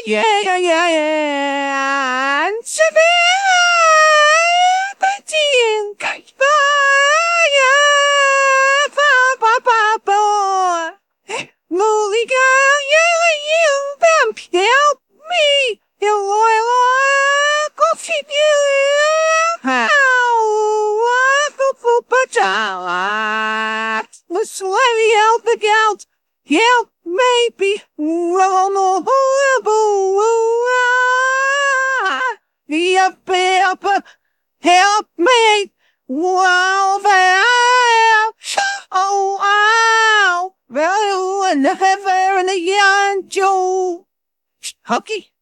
yeah. And Savannah, Molly girl, you vamp, help me, you loyal, go feed you, let's let me out the gout, help maybe, help me, never in the young Joe. Hooky.